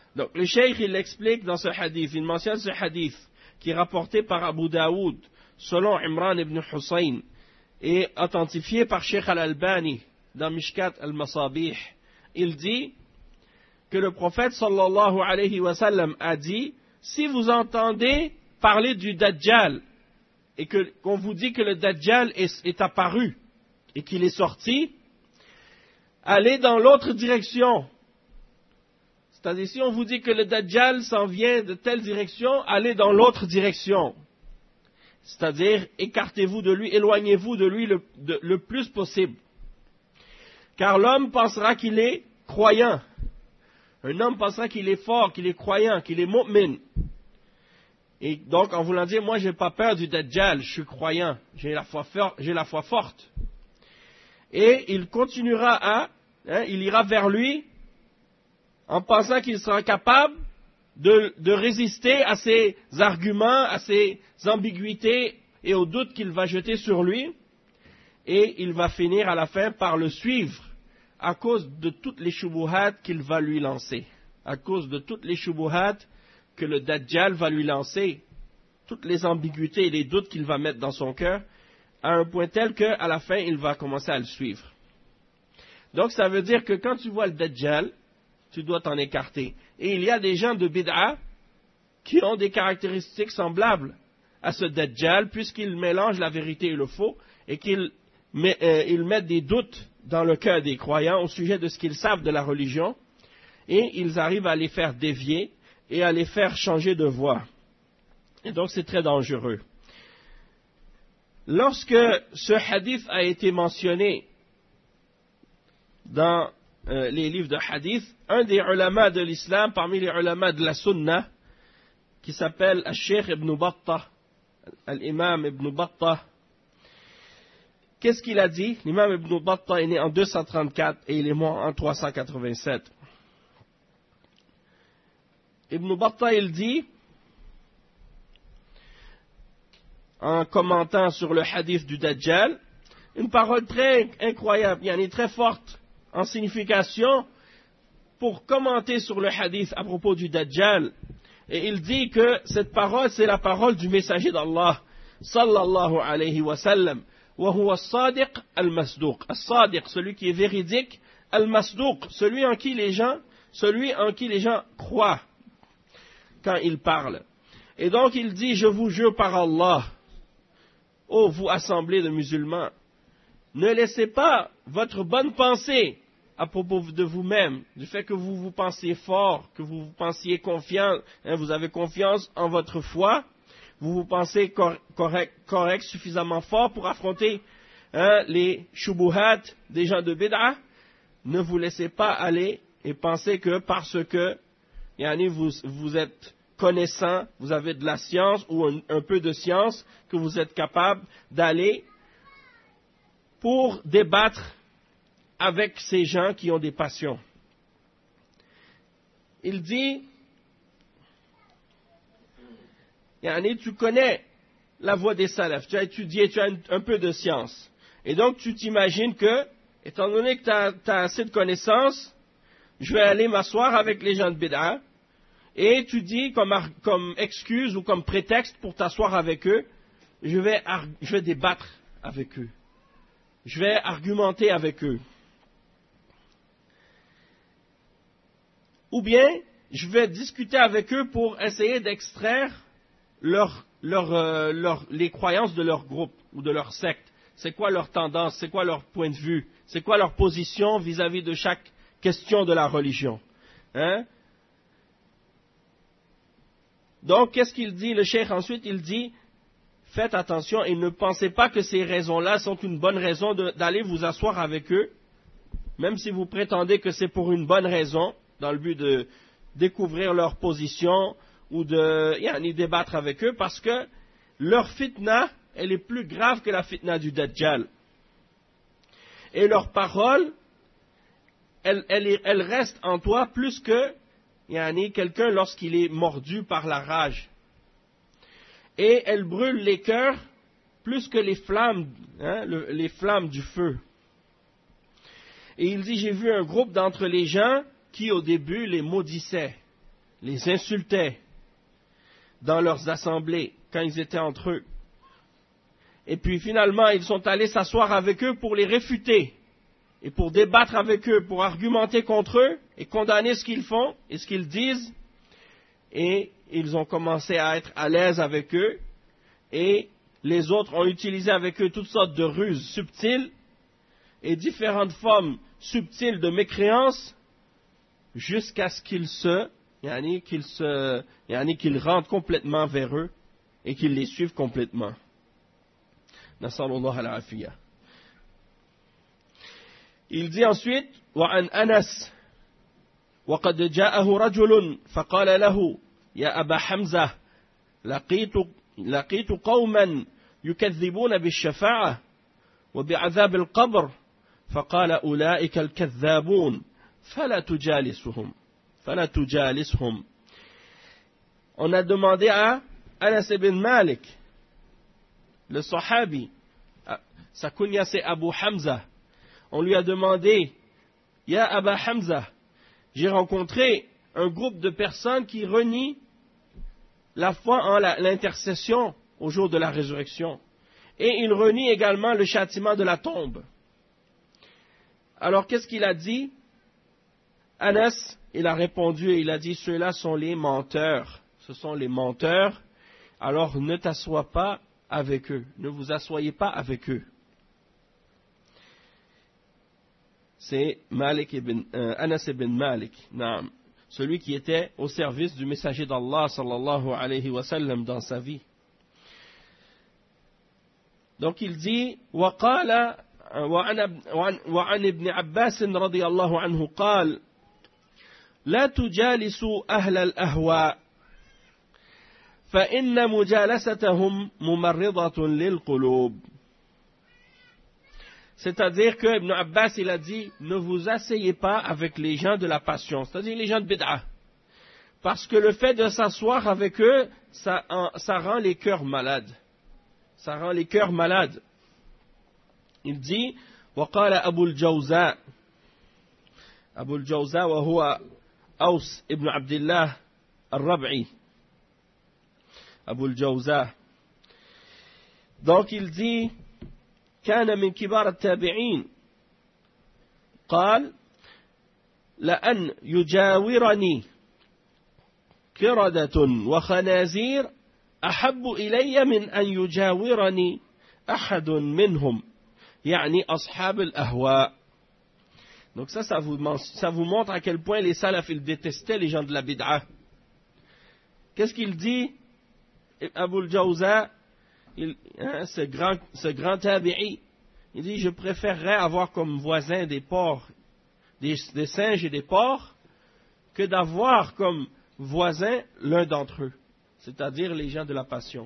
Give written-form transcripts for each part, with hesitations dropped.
Donc le cheikh il explique dans ce hadith, il mentionne ce hadith qui est rapporté par Abu Daoud selon Imran ibn Hussein et authentifié par Cheikh Al-Albani dans Mishkat Al-Masabih. Il dit que le prophète sallallahu alayhi wa sallam a dit, si vous entendez parler du Dajjal et qu'on vous dit que le Dajjal est apparu et qu'il est sorti, allez dans l'autre direction. C'est-à-dire, si on vous dit que le Dajjal s'en vient de telle direction, allez dans l'autre direction. C'est-à-dire, écartez-vous de lui, éloignez-vous de lui le plus possible. Car l'homme pensera qu'il est croyant. Un homme pensera qu'il est fort, qu'il est croyant, qu'il est mu'min. Et donc, en voulant dire, moi, j'ai pas peur du Dajjal, je suis croyant, j'ai la foi forte. Et il continuera il ira vers lui, en pensant qu'il sera capable de résister à ses arguments, à ses ambiguïtés et aux doutes qu'il va jeter sur lui, et il va finir à la fin par le suivre à cause de toutes les shubuhat qu'il va lui lancer, à cause de toutes les shubuhat que le Dajjal va lui lancer, toutes les ambiguïtés et les doutes qu'il va mettre dans son cœur, à un point tel qu'à la fin il va commencer à le suivre. Donc ça veut dire que quand tu vois le Dajjal, tu dois t'en écarter. Et il y a des gens de bid'a qui ont des caractéristiques semblables à ce Dajjal, puisqu'ils mélangent la vérité et le faux, et qu'ils mettent des doutes dans le cœur des croyants au sujet de ce qu'ils savent de la religion, et ils arrivent à les faire dévier et à les faire changer de voie. Et donc c'est très dangereux. Lorsque ce hadith a été mentionné dans les livres de hadith, un des ulama de l'islam, parmi les ulama de la sunna, qui s'appelle Al-Sheikh Ibn Battah, l'imam Ibn Battah, qu'est-ce qu'il a dit? L'imam Ibn Battah est né en 234 et il est mort en 387. Ibn Battah, il dit, en commentant sur le hadith du Dajjal, une parole très incroyable, très forte en signification pour commenter sur le hadith à propos du Dajjal. Et il dit que cette parole, c'est la parole du messager d'Allah, sallallahu alayhi wa sallam. Wa huwa as-sadiq al-masduq. As-sadiq, celui qui est véridique, al-masduq, celui en qui les gens croient quand ils parlent. Et donc il dit, je vous jure par Allah, ô vous assemblée de musulmans, ne laissez pas votre bonne pensée à propos de vous-même, du fait que vous vous pensiez fort, que vous vous pensiez confiant, vous avez confiance en votre foi, vous vous pensez correct, suffisamment fort pour affronter les shubuhat des gens de bid'a, ne vous laissez pas aller et pensez que parce que vous êtes connaissant, vous avez de la science ou un peu de science, que vous êtes capable d'aller pour débattre avec ces gens qui ont des passions. Il dit, tu connais la voie des salafs, tu as étudié, tu as un peu de science. Et donc tu t'imagines que, étant donné que tu as assez de connaissances, je vais aller m'asseoir avec les gens de bid'a, et tu dis comme excuse ou comme prétexte pour t'asseoir avec eux, je vais débattre avec eux. Je vais argumenter avec eux. Ou bien, je vais discuter avec eux pour essayer d'extraire les croyances de leur groupe ou de leur secte. C'est quoi leur tendance, c'est quoi leur point de vue, c'est quoi leur position vis-à-vis de chaque question de la religion. Donc, qu'est-ce qu'il dit, le cheikh ensuite? Il dit, faites attention et ne pensez pas que ces raisons-là sont une bonne raison d'aller vous asseoir avec eux, même si vous prétendez que c'est pour une bonne raison, dans le but de découvrir leur position ou de débattre avec eux, parce que leur fitna, elle est plus grave que la fitna du Dajjal. Et leur parole, elle reste en toi plus que quelqu'un lorsqu'il est mordu par la rage. Et elle brûle les cœurs plus que les flammes, les flammes du feu. Et il dit, j'ai vu un groupe d'entre les gens qui au début les maudissaient. les insultaient dans leurs assemblées quand ils étaient entre eux. Et puis finalement, ils sont allés s'asseoir avec eux pour les réfuter et pour débattre avec eux, pour argumenter contre eux et condamner ce qu'ils font et ce qu'ils disent. Et ils ont commencé à être à l'aise avec eux et les autres ont utilisé avec eux toutes sortes de ruses subtiles et différentes formes subtiles de mécréance jusqu'à ce qu'ils rentrent complètement vers eux et qu'ils les suivent complètement. Nasallallahu al-afiyah. Il dit ensuite, وعن أنس وقد جاءه رجل فقال له يا أبا حمزة لقيت قوما يكذبون بالشفاعة وبعذاب القبر فقال أولئك الكذابون فلا تجالسهم. On a demandé à Anas ibn Malik, le sahabi, sa kunya c'est Abu Hamza. On lui a demandé, Ya Aba Hamza, j'ai rencontré un groupe de personnes qui renient la foi en l'intercession au jour de la résurrection. Et ils renient également le châtiment de la tombe. Alors qu'est-ce qu'il a dit? Anas, il a répondu et il a dit, ceux-là sont les menteurs. Ce sont les menteurs. Alors ne t'assois pas avec eux. Ne vous asseyez pas avec eux. C'est Anas ibn Malik, naam, celui qui était au service du messager d'Allah sallallahu alayhi wa sallam dans sa vie. Donc il dit, وقال وعن ابن عباس رضي الله عنه قال لا تجالسوا أهل الأهواء فإن مجالستهم ممرضة للقلوب. C'est-à-dire que Ibn Abbas, il a dit, ne vous asseyez pas avec les gens de la passion, c'est-à-dire les gens de bid'a. Parce que le fait de s'asseoir avec eux, ça rend les cœurs malades. Ça rend les cœurs malades. Il dit, وقال أبو الجوزاء وهو أوس ابن عبد الله الربعي. أبو الجوزاء. Donc il dit, كان من كبار التابعين قال لأن يجاورني قردة وخنازير أحب إلي من أن يجاورني أحد منهم يعني أصحاب الأهواء. Donc ça vous montre à quel point les salafs ils détestaient les gens de la bid'a. Qu'est-ce qu'il dit Abu al-Jawza, ce grand tabi'i, il dit, je préférerais avoir comme voisins des porcs, des singes et des porcs, que d'avoir comme voisins l'un d'entre eux, c'est-à-dire les gens de la passion.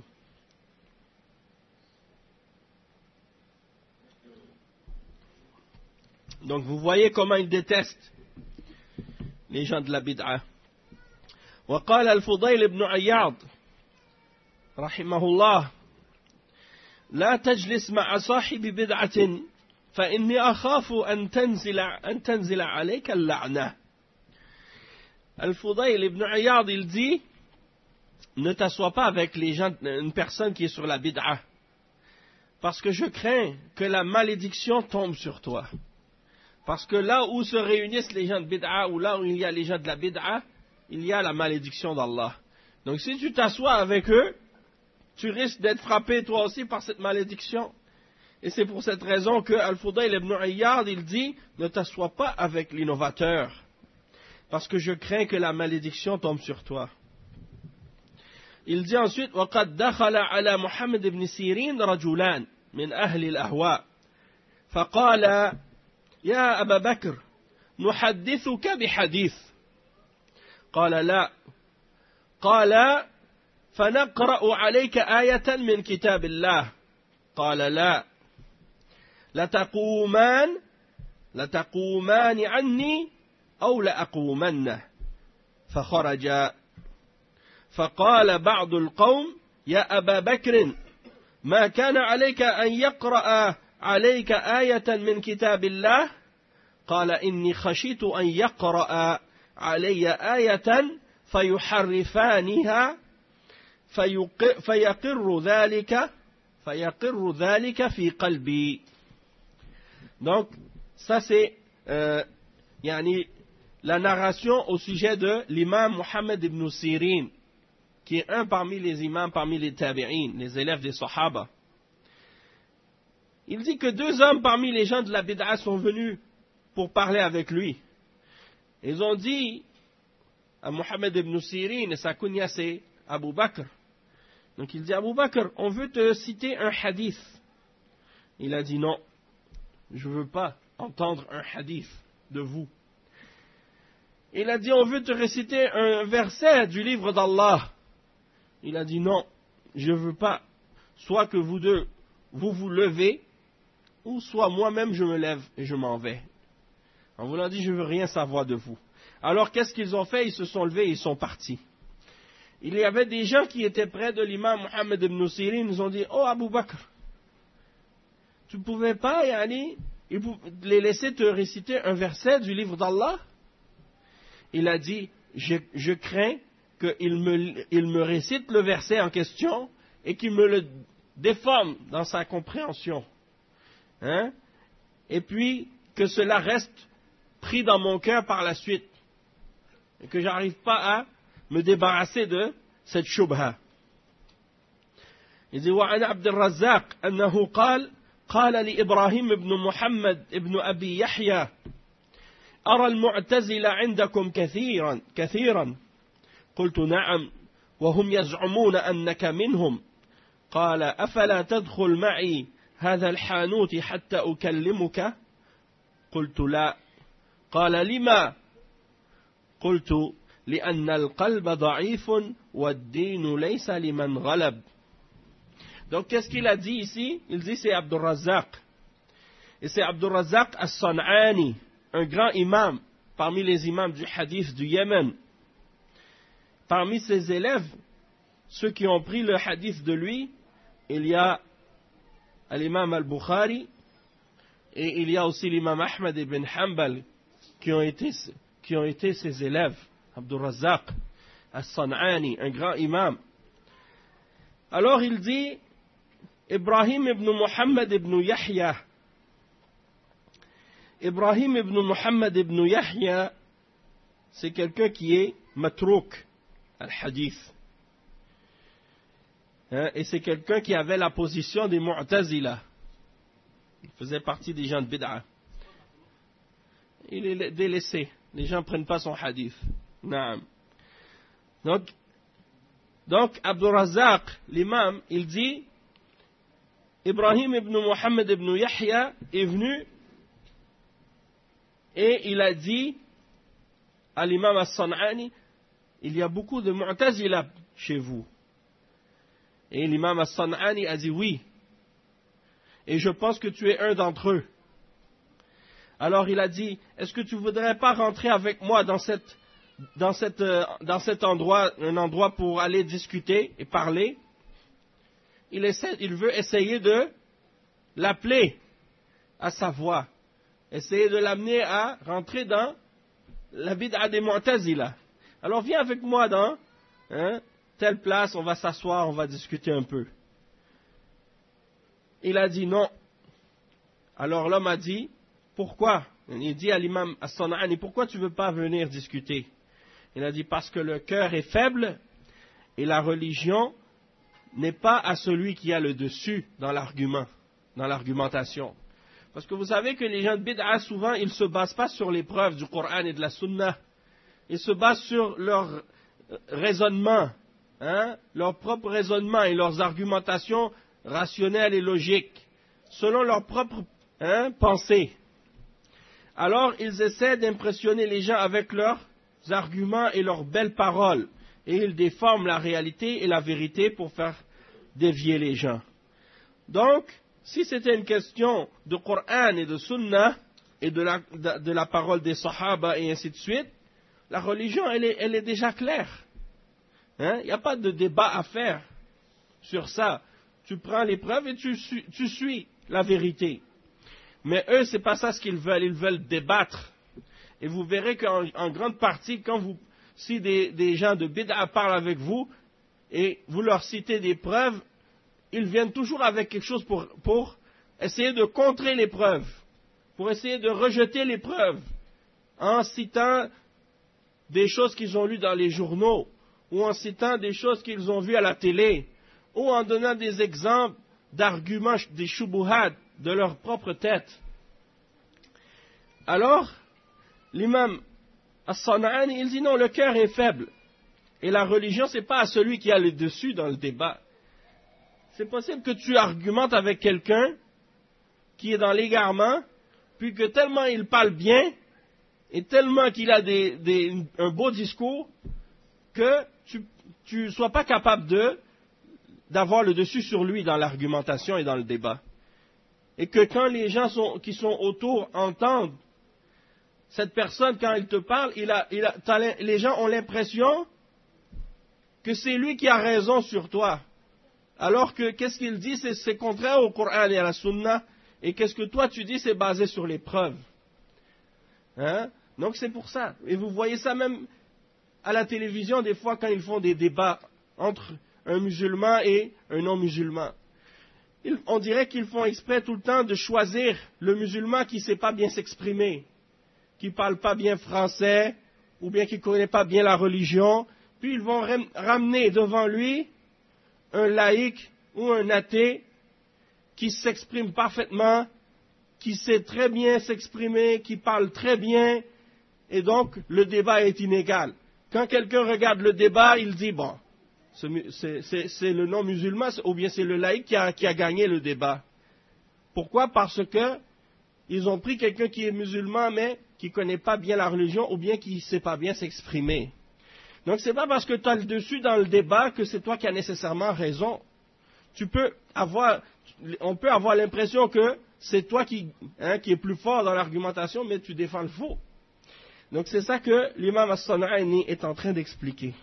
Donc vous voyez comment ils détestent les gens de la bid'a. وقال الفضيل بن عياض رحمه الله لا تجلس مع صاحب بدعة فإني أخاف أن تنزل عليك اللعنة. Al-Fudayl ibn Iyad, il dit, ne t'assois pas avec les gens, une personne qui est sur la bid'a, parce que je crains que la malédiction tombe sur toi. Parce que là où se réunissent les gens de bid'a, ou là où il y a les gens de la bid'a, il y a la malédiction d'Allah. Donc si tu t'assois avec eux, tu risques d'être frappé toi aussi par cette malédiction. Et c'est pour cette raison que Al-Fudayl ibn Iyad, il dit, ne t'assois pas avec l'innovateur, parce que je crains que la malédiction tombe sur toi. Il dit ensuite, وَقَدْ دَخَلَ عَلَى مُحَمَّدْ بْنِ سِيرِينَ رَجُلَانِ مِنْ أَهْلِ الْأَهْوَاءِ فَقَالَ يَا أَبَا بَكْرَ نُحَدِّثُكَ بِحَدِيثٍ قال لا قال فنقرأ عليك آية من كتاب الله قال لا لتقومان عني أو لأقومن فخرج فقال بعض القوم يا أبا بكر ما كان عليك أن يقرأ عليك آية من كتاب الله قال إني خشيت أن يقرأ علي آية فيحرفانها فيقر ذلك في قلبي. Donc, ça c'est la narration au sujet de l'imam Muhammad ibn Sirin, qui est un parmi les imams, parmi les tabi'in, les élèves des Sahaba. Il dit que 2 hommes parmi les gens de la bid'a sont venus pour parler avec lui. Ils ont dit à Muhammad ibn Sirin, et sa kunya c'est Abu Bakr. Donc il dit, Abu Bakr, on veut te citer un hadith. Il a dit non, je ne veux pas entendre un hadith de vous. Il a dit, on veut te réciter un verset du livre d'Allah. Il a dit non, je ne veux pas. Soit que vous deux, vous levez, ou soit moi-même je me lève et je m'en vais. En voulant dire, je ne veux rien savoir de vous. Alors qu'est-ce qu'ils ont fait? Ils se sont levés et ils sont partis. Il y avait des gens qui étaient près de l'imam Muhammad ibn Sirin, ils ont dit, oh Abu Bakr, tu ne pouvais pas les laisser te réciter un verset du livre d'Allah? Il a dit, je crains qu'il me récite le verset en question et qu'il me le déforme dans sa compréhension. Et puis que cela reste pris dans mon cœur par la suite. Et que j'arrive pas à me débarrasser de cette shubha. Il dit, وعن عبد الرزاق أنه قال لإبراهيم بن محمد ابن أبي يحيى أرى المعتزلة عندكم كثيرا قلت نعم وهم يزعمون أنك منهم قال أفلا تدخل معي هذا الحانوت حتى أكلمك قلت لا قال لما قلت لأن القلب ضعيف والدين ليس لمن غلب. Donc qu'est-ce qu'il a dit ici? Il dit c'est Abdul Razzaq. Et c'est Abdul Razzaq as-San'ani, un grand imam parmi les imams du hadith du Yémen. Parmi ses élèves, ceux qui ont pris le hadith de lui, il y a l'imam al-Bukhari et il y a aussi l'imam Ahmad ibn Hanbal qui ont été ses élèves. Abdul Razzaq as-San'ani, un grand imam. Alors il dit, Ibrahim ibn Muhammad ibn Yahya. Ibrahim ibn Muhammad ibn Yahya, c'est quelqu'un qui est matrouk al-hadith. Et c'est quelqu'un qui avait la position des Mu'tazila. Il faisait partie des gens de Bid'a. Il est délaissé. Les gens ne prennent pas son hadith. Naam. Donc Abdul Razzaq, l'imam, il dit, Ibrahim ibn Muhammad ibn Yahya est venu et il a dit à l'imam as-San'ani, il y a beaucoup de Mu'tazila chez vous. Et l'imam as-San'ani a dit oui. Et je pense que tu es un d'entre eux. Alors il a dit, est-ce que tu voudrais pas rentrer avec moi dans cet endroit, un endroit pour aller discuter et parler? Il veut essayer de l'appeler à sa voix. Essayer de l'amener à rentrer dans la bid'a des Mu'tazila. Alors viens avec moi dans telle place, on va s'asseoir, on va discuter un peu. Il a dit non. Alors l'homme a dit, pourquoi? Il dit à l'imam as-San'ani, pourquoi tu ne veux pas venir discuter? Il a dit, parce que le cœur est faible et la religion n'est pas à celui qui a le dessus dans l'argument, dans l'argumentation. Parce que vous savez que les gens de bid'a, souvent, ils ne se basent pas sur les preuves du Coran et de la Sunna. Ils se basent sur leur raisonnement, leur propre raisonnement et leurs argumentations rationnelles et logiques, selon leur propre pensée. Alors, ils essaient d'impressionner les gens avec leurs arguments et leurs belles paroles. Et ils déforment la réalité et la vérité pour faire dévier les gens. Donc, si c'était une question de Coran et de Sunna et de la parole des Sahaba et ainsi de suite, la religion, elle est déjà claire. Il n'y a pas de débat à faire sur ça. Tu prends les preuves et tu suis la vérité. Mais eux, c'est pas ça ce qu'ils veulent. Ils veulent débattre. Et vous verrez qu'en grande partie, quand si des gens de bid'a parlent avec vous et vous leur citez des preuves, ils viennent toujours avec quelque chose pour essayer de contrer les preuves, pour essayer de rejeter les preuves, en citant des choses qu'ils ont lues dans les journaux, ou en citant des choses qu'ils ont vues à la télé, ou en donnant des exemples d'arguments, des shubuhat de leur propre tête. Alors, l'imam As-San'ani, il dit non, le cœur est faible. Et la religion, c'est pas à celui qui a le dessus dans le débat. C'est possible que tu argumentes avec quelqu'un qui est dans l'égarement, puis que tellement il parle bien, et tellement qu'il a un beau discours, que tu sois pas capable d'avoir le dessus sur lui dans l'argumentation et dans le débat. Et que quand les gens qui sont autour entendent cette personne, quand il te parle, les gens ont l'impression que c'est lui qui a raison sur toi. Alors que, qu'est-ce qu'il dit? C'est contraire au Coran et à la Sunna. Et qu'est-ce que toi tu dis? C'est basé sur les preuves. Hein? Donc c'est pour ça. Et vous voyez ça même à la télévision, des fois, quand ils font des débats entre un musulman et un non-musulman. On dirait qu'ils font exprès tout le temps de choisir le musulman qui ne sait pas bien s'exprimer, qui ne parle pas bien français, ou bien qui ne connaît pas bien la religion, puis ils vont ramener devant lui un laïc ou un athée qui s'exprime parfaitement, qui sait très bien s'exprimer, qui parle très bien, et donc le débat est inégal. Quand quelqu'un regarde le débat, il dit, bon, c'est le non-musulman, ou bien c'est le laïc qui a gagné le débat. Pourquoi? Parce que ils ont pris quelqu'un qui est musulman, mais qui ne connaît pas bien la religion, ou bien qui ne sait pas bien s'exprimer. Donc c'est pas parce que tu as le dessus dans le débat que c'est toi qui as nécessairement raison. On peut avoir l'impression que c'est toi qui est plus fort dans l'argumentation, mais tu défends le faux. Donc c'est ça que l'imam As-San'ani est en train d'expliquer.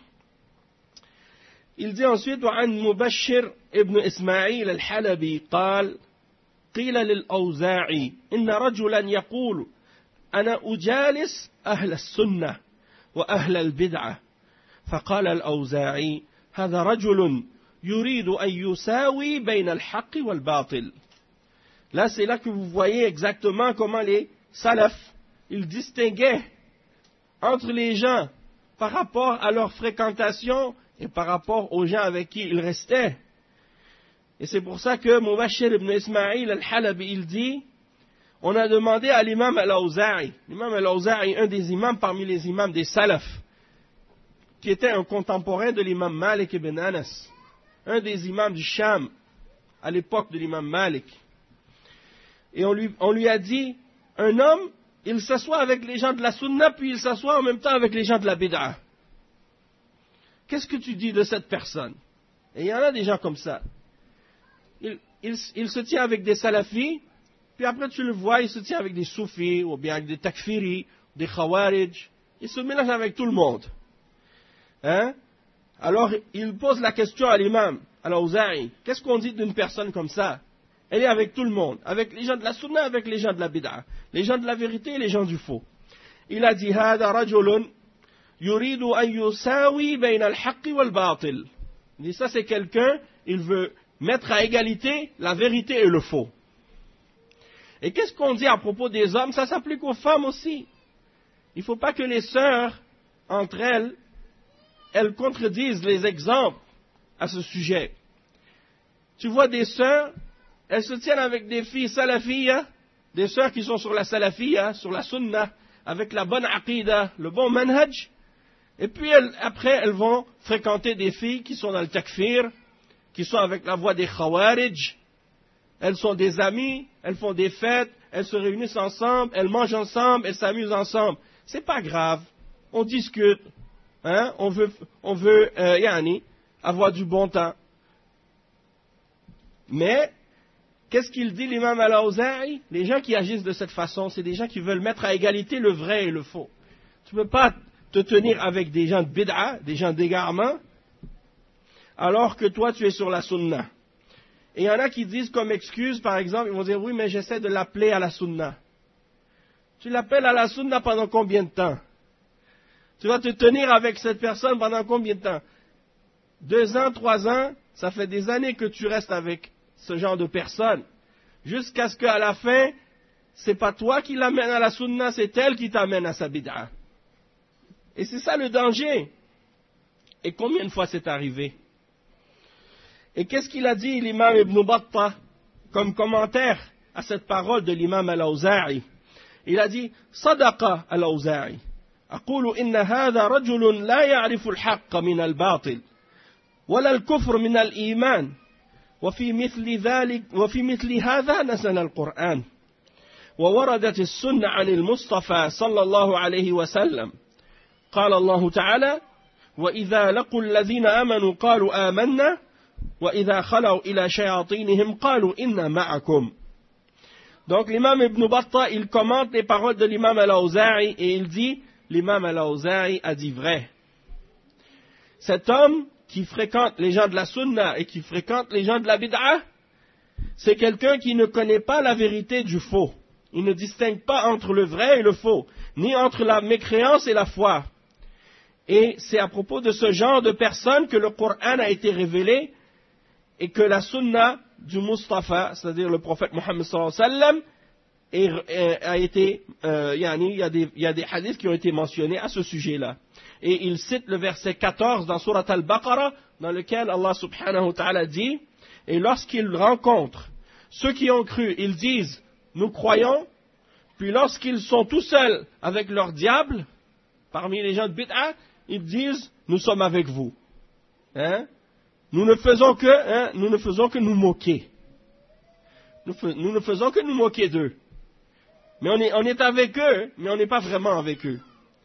Il dit ensuite, وعن مبشر ابن إسماعيل الحلبي قال قيل للأوزاعي إن رجلا يقول أنا أجالس أهل السنة وأهل البدعة فقال الأوزاعي هذا رجل يريد أن يساوي بين الحق والباطل. Là, c'est là que vous voyez exactement comment les salafs, ils distinguaient entre les gens par rapport à leur fréquentation et par rapport aux gens avec qui ils restaient. Et c'est pour ça que Mubashir ibn Ismaïl al-Halabi, il dit, on a demandé à l'imam al-Awza'i, l'imam al-Awza'i, un des imams parmi les imams des salafs, qui était un contemporain de l'imam Malik ibn Anas, un des imams du Sham, à l'époque de l'imam Malik. Et on lui a dit, un homme, il s'assoit avec les gens de la Sunna, puis il s'assoit en même temps avec les gens de la Bid'a. Qu'est-ce que tu dis de cette personne? Et il y en a des gens comme ça. Il se tient avec des salafis, puis après tu le vois, il se tient avec des soufis, ou bien avec des takfiri, des khawarij. Il se mélange avec tout le monde. Hein? Alors, il pose la question à l'imam, à l'Awza'i. Qu'est-ce qu'on dit d'une personne comme ça? Elle est avec tout le monde, avec les gens de la sunna, avec les gens de la bid'a, les gens de la vérité et les gens du faux. Il a dit, هذا رجل يريد أن يساوي بين الحق والباطل. Il dit, ça c'est quelqu'un, il veut mettre à égalité la vérité et le faux. Et qu'est-ce qu'on dit à propos des hommes? Ça s'applique aux femmes aussi. Il ne faut pas que les sœurs, entre elles contredisent les exemples à ce sujet. Tu vois des sœurs, elles se tiennent avec des filles salafiyya, des sœurs qui sont sur la salafiyya, sur la sunna, avec la bonne aqida, le bon manhaj, et puis après elles vont fréquenter des filles qui sont dans le takfir, qui sont avec la voie des khawarij, elles sont des amies, elles font des fêtes, elles se réunissent ensemble, elles mangent ensemble, elles s'amusent ensemble. C'est pas grave, on discute, hein? on veut avoir du bon temps. Mais qu'est-ce qu'il dit l'imam al-Awza'i? Les gens qui agissent de cette façon, c'est des gens qui veulent mettre à égalité le vrai et le faux. Tu ne peux pas te tenir avec des gens de bid'a, des gens d'égarement, alors que toi tu es sur la sunna. Et il y en a qui disent comme excuse, par exemple, ils vont dire, oui, mais j'essaie de l'appeler à la sunna. Tu l'appelles à la sunna pendant combien de temps? Tu vas te tenir avec cette personne pendant combien de temps? 2 ans, 3 ans, ça fait des années que tu restes avec ce genre de personne. Jusqu'à ce qu'à la fin, c'est pas toi qui l'amène à la sunna, c'est elle qui t'amène à sa bid'a. Et c'est ça le danger. Et combien de fois c'est arrivé? Et qu'est-ce qu'il a dit l'imam Ibn Battah comme commentaire à cette parole de l'imam al-Awza'i? Il a dit Sadaqa al-Awza'i. أقول إن هذا رجل لا يعرف الحق من الباطل ولا الكفر من الإيمان وفي مثل هذا نزل القرآن ووردت السنة عن المصطفى صلى الله عليه وسلم قال الله تعالى وإذا لقوا الذين آمنوا قالوا آمنا وإذا خلوا إلى شياطينهم قالوا إنا معكم. Donc l'imam Ibn Battah, il commente les paroles de l'imam al-Awza'i et il dit, l'imam al-Awza'i a dit vrai. Cet homme qui fréquente les gens de la sunna et qui fréquente les gens de la bid'a, c'est quelqu'un qui ne connaît pas la vérité du faux. Il ne distingue pas entre le vrai et le faux, ni entre la mécréance et la foi. Et c'est à propos de ce genre de personnes que le Coran a été révélé et que la sunna du Mustafa, c'est-à-dire le prophète Mohammed sallallahu alayhi wa sallam, a été, il y a des hadiths qui ont été mentionnés à ce sujet-là. Et il cite le verset 14 dans Surat al-Baqarah, dans lequel Allah subhanahu wa ta'ala dit, et lorsqu'ils rencontrent ceux qui ont cru, ils disent, nous croyons, puis lorsqu'ils sont tout seuls avec leur diable, parmi les gens de bid'a, ils disent, nous sommes avec vous. Hein? Nous ne faisons que nous moquer. Nous ne faisons que nous moquer d'eux. Mais on est avec eux, mais on n'est pas vraiment avec eux.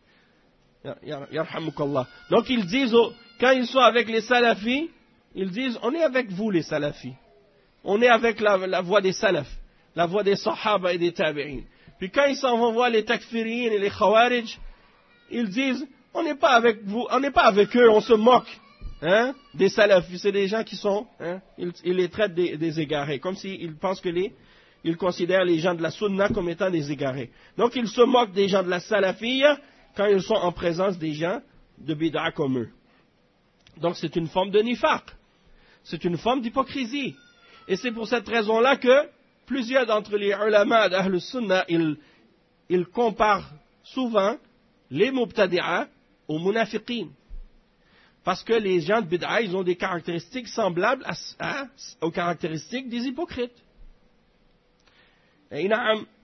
Yarhamukallah. Donc ils disent, quand ils sont avec les salafis, ils disent, on est avec vous les salafis. On est avec la voie des salafs, la voie des sahaba et des tabi'in. Puis quand ils s'en vont voir les takfiriyin et les khawarij, ils disent, on n'est pas avec vous, on n'est pas avec eux, on se moque. Hein, des salafis, c'est des gens qui sont, ils les traitent des égarés, comme s'ils pensent que ils considèrent les gens de la sunna comme étant des égarés. Donc ils se moquent des gens de la salafiyya quand ils sont en présence des gens de bid'a comme eux. Donc c'est une forme de nifaq, c'est une forme d'hypocrisie. Et c'est pour cette raison-là que plusieurs d'entre les ulama d'Ahl Sunna, ils comparent souvent les mubtadi'a aux munafiqin. Parce que les gens de bid'a, ils ont des caractéristiques semblables aux caractéristiques des hypocrites. Et